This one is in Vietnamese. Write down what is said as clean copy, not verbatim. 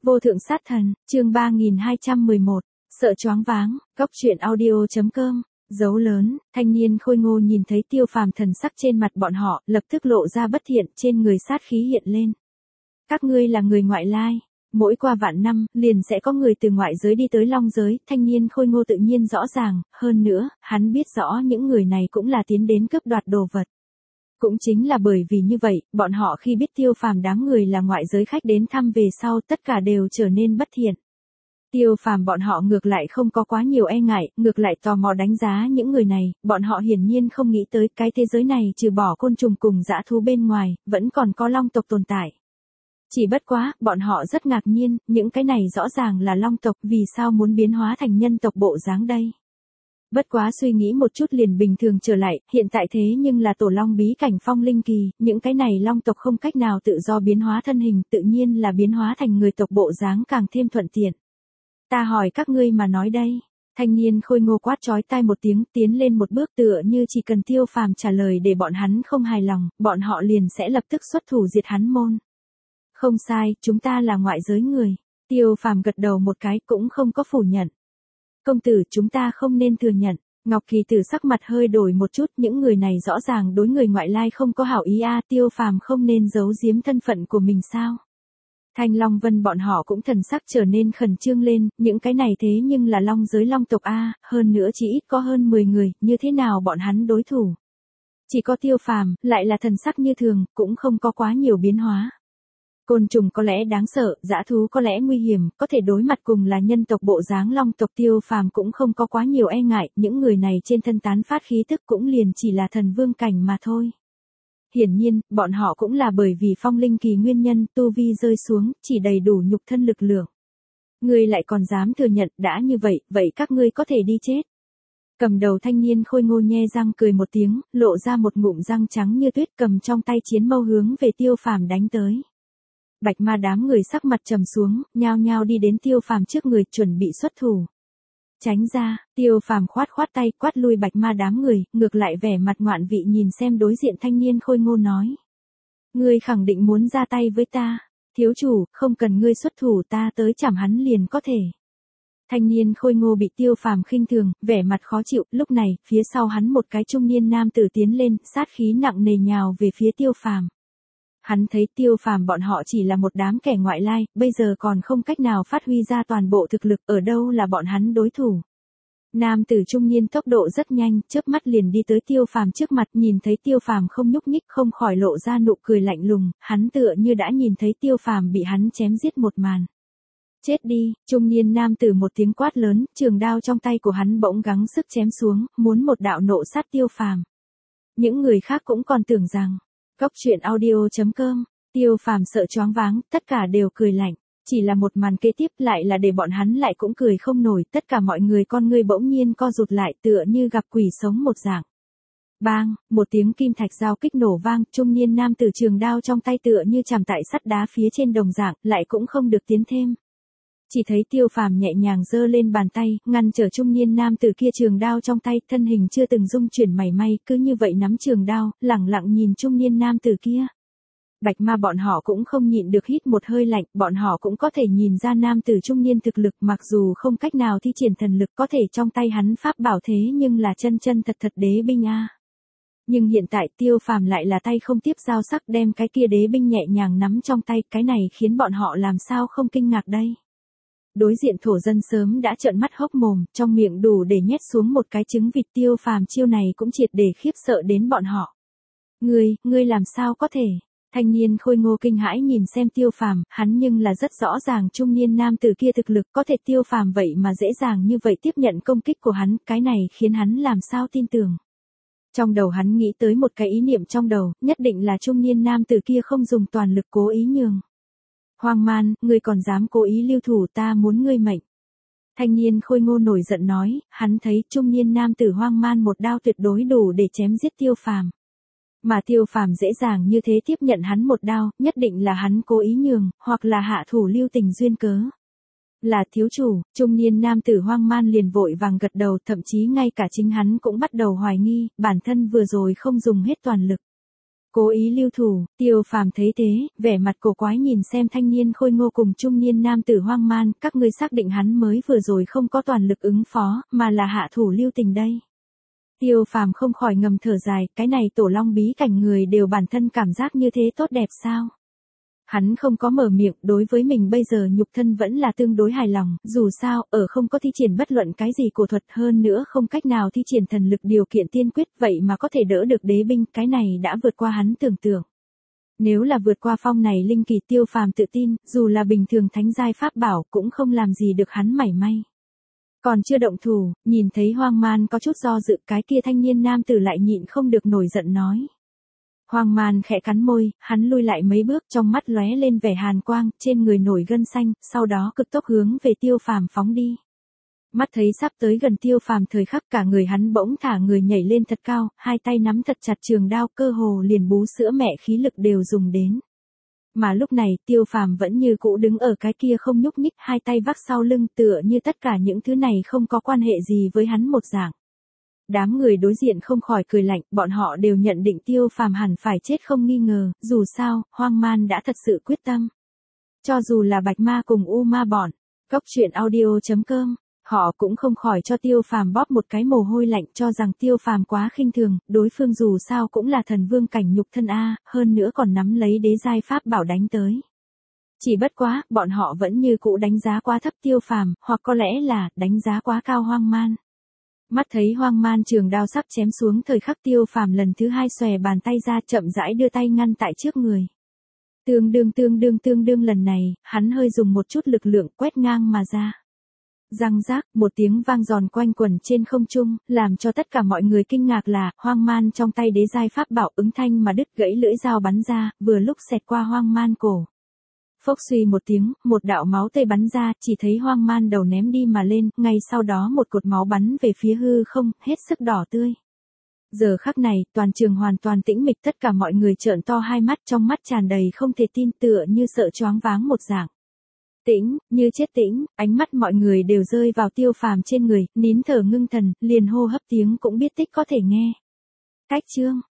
Vô thượng sát thần, chương 3211, sợ choáng váng, góc truyện audio.com, dấu lớn, thanh niên khôi ngô nhìn thấy Tiêu Phàm thần sắc trên mặt bọn họ, lập tức lộ ra bất thiện, trên người sát khí hiện lên. Các ngươi là người ngoại lai, mỗi qua vạn năm, liền sẽ có người từ ngoại giới đi tới long giới, thanh niên khôi ngô tự nhiên rõ ràng, hơn nữa, hắn biết rõ những người này cũng là tiến đến cướp đoạt đồ vật. Cũng chính là bởi vì như vậy, bọn họ khi biết Tiêu Phàm đám người là ngoại giới khách đến thăm về sau tất cả đều trở nên bất thiện. Tiêu Phàm bọn họ ngược lại không có quá nhiều e ngại, ngược lại tò mò đánh giá những người này, bọn họ hiển nhiên không nghĩ tới cái thế giới này trừ bỏ côn trùng cùng dã thú bên ngoài, vẫn còn có long tộc tồn tại. Chỉ bất quá, bọn họ rất ngạc nhiên, những cái này rõ ràng là long tộc, vì sao muốn biến hóa thành nhân tộc bộ dáng đây? Bất quá suy nghĩ một chút liền bình thường trở lại, hiện tại thế nhưng là tổ long bí cảnh phong linh kỳ, những cái này long tộc không cách nào tự do biến hóa thân hình, tự nhiên là biến hóa thành người tộc bộ dáng càng thêm thuận tiện. Ta hỏi các ngươi mà nói đây. Thanh niên khôi ngô quát chói tai một tiếng, tiến lên một bước tựa như chỉ cần Tiêu Phàm trả lời để bọn hắn không hài lòng, bọn họ liền sẽ lập tức xuất thủ diệt hắn môn. Không sai, chúng ta là ngoại giới người. Tiêu Phàm gật đầu một cái cũng không có phủ nhận. Công tử, chúng ta không nên thừa nhận. Ngọc Kỳ Tử sắc mặt hơi đổi một chút, những người này rõ ràng đối người ngoại lai không có hảo ý a, Tiêu Phàm không nên giấu giếm thân phận của mình sao? Thanh Long Vân bọn họ cũng thần sắc trở nên khẩn trương lên, những cái này thế nhưng là long giới long tộc a, hơn nữa chỉ ít có hơn 10 người, như thế nào bọn hắn đối thủ? Chỉ có Tiêu Phàm, lại là thần sắc như thường, cũng không có quá nhiều biến hóa. Côn trùng có lẽ đáng sợ, dã thú có lẽ nguy hiểm, có thể đối mặt cùng là nhân tộc bộ dáng long tộc, Tiêu Phàm cũng không có quá nhiều e ngại, những người này trên thân tán phát khí tức cũng liền chỉ là thần vương cảnh mà thôi. Hiển nhiên, bọn họ cũng là bởi vì phong linh kỳ nguyên nhân, tu vi rơi xuống, chỉ đầy đủ nhục thân lực lượng. Ngươi lại còn dám thừa nhận, đã như vậy, vậy các ngươi có thể đi chết. Cầm đầu thanh niên khôi ngô nhe răng cười một tiếng, lộ ra một ngụm răng trắng như tuyết, cầm trong tay chiến mâu hướng về Tiêu Phàm đánh tới. Bạch Ma đám người sắc mặt trầm xuống, nhao nhao đi đến Tiêu Phàm trước người, chuẩn bị xuất thủ. Tránh ra, Tiêu Phàm khoát tay, quát lui Bạch Ma đám người, ngược lại vẻ mặt ngoạn vị nhìn xem đối diện thanh niên khôi ngô nói. Ngươi khẳng định muốn ra tay với ta, thiếu chủ, không cần ngươi xuất thủ, ta tới chảm hắn liền có thể. Thanh niên khôi ngô bị Tiêu Phàm khinh thường, vẻ mặt khó chịu, lúc này, phía sau hắn một cái trung niên nam tử tiến lên, sát khí nặng nề nhào về phía Tiêu Phàm. Hắn thấy Tiêu Phàm bọn họ chỉ là một đám kẻ ngoại lai, bây giờ còn không cách nào phát huy ra toàn bộ thực lực, ở đâu là bọn hắn đối thủ. Nam tử trung niên tốc độ rất nhanh, chớp mắt liền đi tới Tiêu Phàm trước mặt, nhìn thấy Tiêu Phàm không nhúc nhích, không khỏi lộ ra nụ cười lạnh lùng, hắn tựa như đã nhìn thấy Tiêu Phàm bị hắn chém giết một màn. Chết đi, trung niên nam tử một tiếng quát lớn, trường đao trong tay của hắn bỗng gắng sức chém xuống, muốn một đạo nộ sát Tiêu Phàm. Những người khác cũng còn tưởng rằng, góc truyện audio.com, Tiêu Phàm sợ choáng váng, tất cả đều cười lạnh. Chỉ là một màn kế tiếp lại là để bọn hắn lại cũng cười không nổi, tất cả mọi người con ngươi bỗng nhiên co rụt lại tựa như gặp quỷ sống một dạng. Bang, một tiếng kim thạch giao kích nổ vang, trung niên nam tử trường đao trong tay tựa như chạm tại sắt đá phía trên đồng dạng, lại cũng không được tiến thêm. Chỉ thấy Tiêu Phàm nhẹ nhàng giơ lên bàn tay, ngăn trở trung niên nam tử kia trường đao trong tay, thân hình chưa từng rung chuyển mảy may, cứ như vậy nắm trường đao, lẳng lặng nhìn trung niên nam tử kia. Bạch Ma bọn họ cũng không nhịn được hít một hơi lạnh, bọn họ cũng có thể nhìn ra nam tử trung niên thực lực, mặc dù không cách nào thi triển thần lực, có thể trong tay hắn pháp bảo thế nhưng là chân thật đế binh a. Nhưng hiện tại Tiêu Phàm lại là tay không tiếp dao sắc đem cái kia đế binh nhẹ nhàng nắm trong tay, cái này khiến bọn họ làm sao không kinh ngạc đây. Đối diện thổ dân sớm đã trợn mắt hốc mồm, trong miệng đủ để nhét xuống một cái trứng vịt, Tiêu Phàm chiêu này cũng triệt để khiếp sợ đến bọn họ. Ngươi làm sao có thể? Thanh niên khôi ngô kinh hãi nhìn xem Tiêu Phàm, hắn nhưng là rất rõ ràng trung niên nam tử kia thực lực, có thể Tiêu Phàm vậy mà dễ dàng như vậy tiếp nhận công kích của hắn, cái này khiến hắn làm sao tin tưởng. Trong đầu hắn nghĩ tới một cái ý niệm trong đầu, nhất định là trung niên nam tử kia không dùng toàn lực cố ý nhường. Hoang man, ngươi còn dám cố ý lưu thủ, ta muốn ngươi mệnh. Thanh niên khôi ngô nổi giận nói, hắn thấy trung niên nam tử hoang man một đao tuyệt đối đủ để chém giết Tiêu Phàm. Mà Tiêu Phàm dễ dàng như thế tiếp nhận hắn một đao, nhất định là hắn cố ý nhường, hoặc là hạ thủ lưu tình duyên cớ. Là thiếu chủ, trung niên nam tử hoang man liền vội vàng gật đầu, thậm chí ngay cả chính hắn cũng bắt đầu hoài nghi, bản thân vừa rồi không dùng hết toàn lực. Cố ý lưu thủ, Tiêu Phàm thấy thế, vẻ mặt cổ quái nhìn xem thanh niên khôi ngô cùng trung niên nam tử hoang man, các ngươi xác định hắn mới vừa rồi không có toàn lực ứng phó, mà là hạ thủ lưu tình đây. Tiêu Phàm không khỏi ngầm thở dài, cái này tổ long bí cảnh người đều bản thân cảm giác như thế tốt đẹp sao? Hắn không có mở miệng, đối với mình bây giờ nhục thân vẫn là tương đối hài lòng, dù sao, ở không có thi triển bất luận cái gì cổ thuật hơn nữa không cách nào thi triển thần lực điều kiện tiên quyết, vậy mà có thể đỡ được đế binh, cái này đã vượt qua hắn tưởng tượng. Nếu là vượt qua phong này linh kỳ, Tiêu Phàm tự tin, dù là bình thường thánh giai pháp bảo cũng không làm gì được hắn mảy may. Còn chưa động thủ, nhìn thấy Hoang Man có chút do dự, cái kia thanh niên nam tử lại nhịn không được nổi giận nói. Hoang Man khẽ cắn môi, hắn lui lại mấy bước, trong mắt lóe lên vẻ hàn quang, trên người nổi gân xanh, sau đó cực tốc hướng về Tiêu Phàm phóng đi. Mắt thấy sắp tới gần Tiêu Phàm thời khắc, cả người hắn bỗng thả người nhảy lên thật cao, hai tay nắm thật chặt trường đao, cơ hồ liền bú sữa mẹ khí lực đều dùng đến. Mà lúc này, Tiêu Phàm vẫn như cũ đứng ở cái kia không nhúc nhích, hai tay vác sau lưng, tựa như tất cả những thứ này không có quan hệ gì với hắn một dạng. Đám người đối diện không khỏi cười lạnh, bọn họ đều nhận định Tiêu Phàm hẳn phải chết không nghi ngờ, dù sao, Hoang Man đã thật sự quyết tâm. Cho dù là Bạch Ma cùng U Ma bọn, Cốc Truyện Audio.com, họ cũng không khỏi cho Tiêu Phàm bóp một cái mồ hôi lạnh, cho rằng Tiêu Phàm quá khinh thường, đối phương dù sao cũng là thần vương cảnh nhục thân a, hơn nữa còn nắm lấy đế giai pháp bảo đánh tới. Chỉ bất quá, bọn họ vẫn như cũ đánh giá quá thấp Tiêu Phàm, hoặc có lẽ là đánh giá quá cao Hoang Man. Mắt thấy Hoang Man trường đao sắp chém xuống thời khắc, Tiêu Phàm lần thứ hai xòe bàn tay ra, chậm rãi đưa tay ngăn tại trước người. Tương đương lần này, hắn hơi dùng một chút lực lượng quét ngang mà ra. Răng rác, một tiếng vang giòn quanh quẩn trên không trung, làm cho tất cả mọi người kinh ngạc là, Hoang Man trong tay đế giai pháp bảo ứng thanh mà đứt gãy, lưỡi dao bắn ra, vừa lúc xẹt qua Hoang Man cổ. Phốc suy một tiếng, một đạo máu tươi bắn ra, chỉ thấy Hoang Man đầu ném đi mà lên, ngay sau đó một cột máu bắn về phía hư không, hết sức đỏ tươi. Giờ khắc này, toàn trường hoàn toàn tĩnh mịch, tất cả mọi người trợn to hai mắt, trong mắt tràn đầy không thể tin, tựa như sợ choáng váng một dạng. Tĩnh, như chết tĩnh, ánh mắt mọi người đều rơi vào Tiêu Phàm trên người, nín thở ngưng thần, liền hô hấp tiếng cũng biết tích có thể nghe. Cách chương